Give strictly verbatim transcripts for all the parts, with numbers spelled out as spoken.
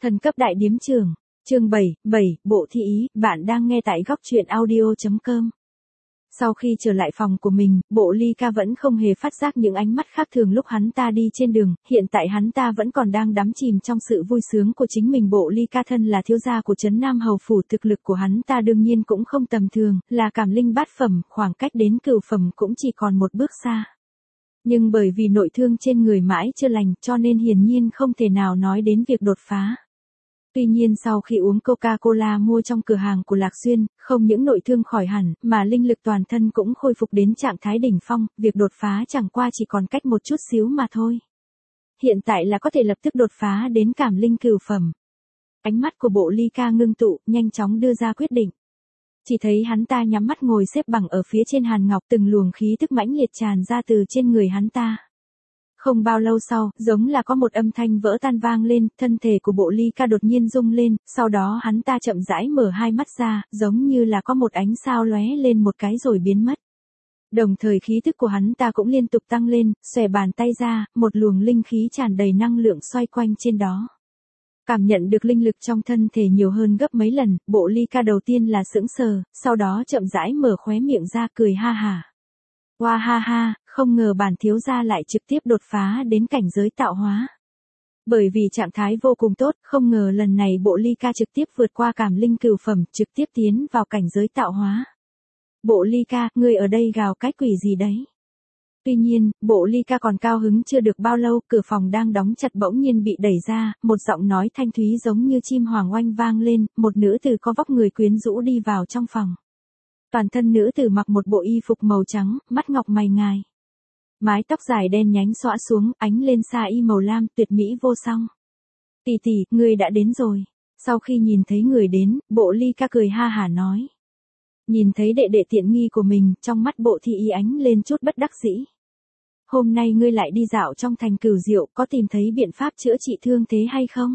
Thần cấp đại điếm trưởng, chương bảy, bảy, bộ thị ý, bạn đang nghe tại góc truyện audio.com. Sau khi trở lại phòng của mình, Bộ Ly Ca vẫn không hề phát giác những ánh mắt khác thường lúc hắn ta đi trên đường, hiện tại hắn ta vẫn còn đang đắm chìm trong sự vui sướng của chính mình. Bộ Ly Ca thân là thiếu gia của Trấn Nam Hầu Phủ, thực lực của hắn ta đương nhiên cũng không tầm thường, là cảm linh bát phẩm, khoảng cách đến cửu phẩm cũng chỉ còn một bước xa. Nhưng bởi vì nội thương trên người mãi chưa lành cho nên hiển nhiên không thể nào nói đến việc đột phá. Tuy nhiên sau khi uống Coca-Cola mua trong cửa hàng của Lạc Xuyên, không những nội thương khỏi hẳn, mà linh lực toàn thân cũng khôi phục đến trạng thái đỉnh phong, việc đột phá chẳng qua chỉ còn cách một chút xíu mà thôi. Hiện tại là có thể lập tức đột phá đến cảm linh cửu phẩm. Ánh mắt của Bộ Ly Ca ngưng tụ, nhanh chóng đưa ra quyết định. Chỉ thấy hắn ta nhắm mắt ngồi xếp bằng ở phía trên hàn ngọc, từng luồng khí tức mãnh liệt tràn ra từ trên người hắn ta. Không bao lâu sau, giống là có một âm thanh vỡ tan vang lên, thân thể của Bộ Ly Ca đột nhiên rung lên, sau đó hắn ta chậm rãi mở hai mắt ra, giống như là có một ánh sao lóe lên một cái rồi biến mất. Đồng thời khí tức của hắn ta cũng liên tục tăng lên, xòe bàn tay ra, một luồng linh khí tràn đầy năng lượng xoay quanh trên đó. Cảm nhận được linh lực trong thân thể nhiều hơn gấp mấy lần, Bộ Ly Ca đầu tiên là sững sờ, sau đó chậm rãi mở khóe miệng ra cười ha hả. Hoa ha ha, không ngờ bản thiếu gia lại trực tiếp đột phá đến cảnh giới tạo hóa. Bởi vì trạng thái vô cùng tốt, không ngờ lần này Bộ Ly Ca trực tiếp vượt qua cảm linh cửu phẩm, trực tiếp tiến vào cảnh giới tạo hóa. Bộ Ly Ca, ngươi ở đây gào cái quỷ gì đấy? Tuy nhiên, Bộ Ly Ca còn cao hứng chưa được bao lâu, cửa phòng đang đóng chặt bỗng nhiên bị đẩy ra, một giọng nói thanh thúy giống như chim hoàng oanh vang lên, một nữ tử có vóc người quyến rũ đi vào trong phòng. Toàn thân nữ tử mặc một bộ y phục màu trắng, mắt ngọc mày ngài. Mái tóc dài đen nhánh xõa xuống, ánh lên sa y màu lam, tuyệt mỹ vô song. Tỷ tỷ, ngươi đã đến rồi. Sau khi nhìn thấy người đến, Bộ Ly Ca cười ha hả nói. Nhìn thấy đệ đệ tiện nghi của mình, trong mắt Bộ thị ý ánh lên chút bất đắc dĩ. Hôm nay ngươi lại đi dạo trong thành Cửu Diệu, có tìm thấy biện pháp chữa trị thương thế hay không?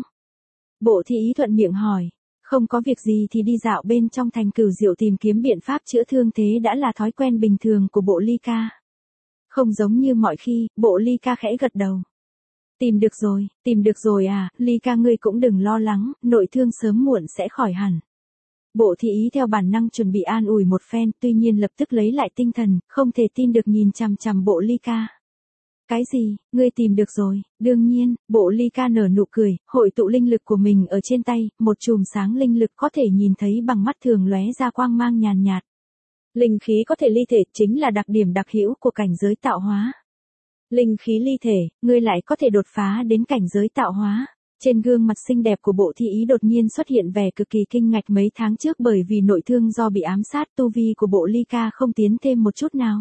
Bộ thị ý thuận miệng hỏi. Không có việc gì thì đi dạo bên trong thành Cửu Diệu tìm kiếm biện pháp chữa thương thế đã là thói quen bình thường của Bộ Ly Ca. Không giống như mọi khi, Bộ Ly Ca khẽ gật đầu. Tìm được rồi, tìm được rồi à, Ly Ca ngươi cũng đừng lo lắng, nội thương sớm muộn sẽ khỏi hẳn. Bộ thị ý theo bản năng chuẩn bị an ủi một phen, tuy nhiên lập tức lấy lại tinh thần, không thể tin được nhìn chằm chằm Bộ Ly Ca. Cái gì, ngươi tìm được rồi? Đương nhiên, Bộ Ly Ca nở nụ cười, hội tụ linh lực của mình ở trên tay, một chùm sáng linh lực có thể nhìn thấy bằng mắt thường lóe ra quang mang nhàn nhạt. Linh khí có thể ly thể chính là đặc điểm đặc hữu của cảnh giới tạo hóa. Linh khí ly thể, ngươi lại có thể đột phá đến cảnh giới tạo hóa. Trên gương mặt xinh đẹp của Bộ thị ý đột nhiên xuất hiện vẻ cực kỳ kinh ngạc. Mấy tháng trước bởi vì nội thương do bị ám sát, tu vi của Bộ Ly Ca không tiến thêm một chút nào.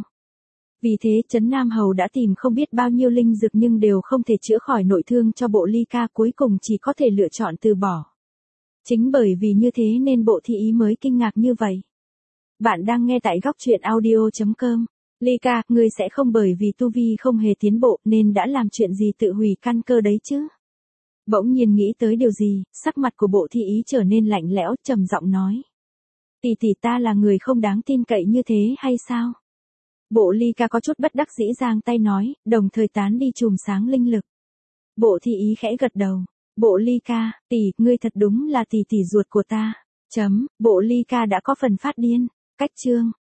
Vì thế Trấn Nam Hầu đã tìm không biết bao nhiêu linh dược nhưng đều không thể chữa khỏi nội thương cho Bộ Ly Ca, cuối cùng chỉ có thể lựa chọn từ bỏ. Chính bởi vì như thế nên Bộ thị ý mới kinh ngạc như vậy. Bạn đang nghe tại góc truyện audio.com. Ly Ca, ngươi sẽ không bởi vì tu vi không hề tiến bộ nên đã làm chuyện gì tự hủy căn cơ đấy chứ? Bỗng nhiên nghĩ tới điều gì, sắc mặt của Bộ thị ý trở nên lạnh lẽo, trầm giọng nói. Tỷ tỷ, ta là người không đáng tin cậy như thế hay sao? Bộ Ly Ca có chút bất đắc dĩ giang tay nói, đồng thời tán đi chùm sáng linh lực. Bộ thị ý khẽ gật đầu. Bộ Ly Ca, tỷ, ngươi thật đúng là tỷ tỷ ruột của ta. Chấm, Bộ Ly Ca đã có phần phát điên. Cách chương,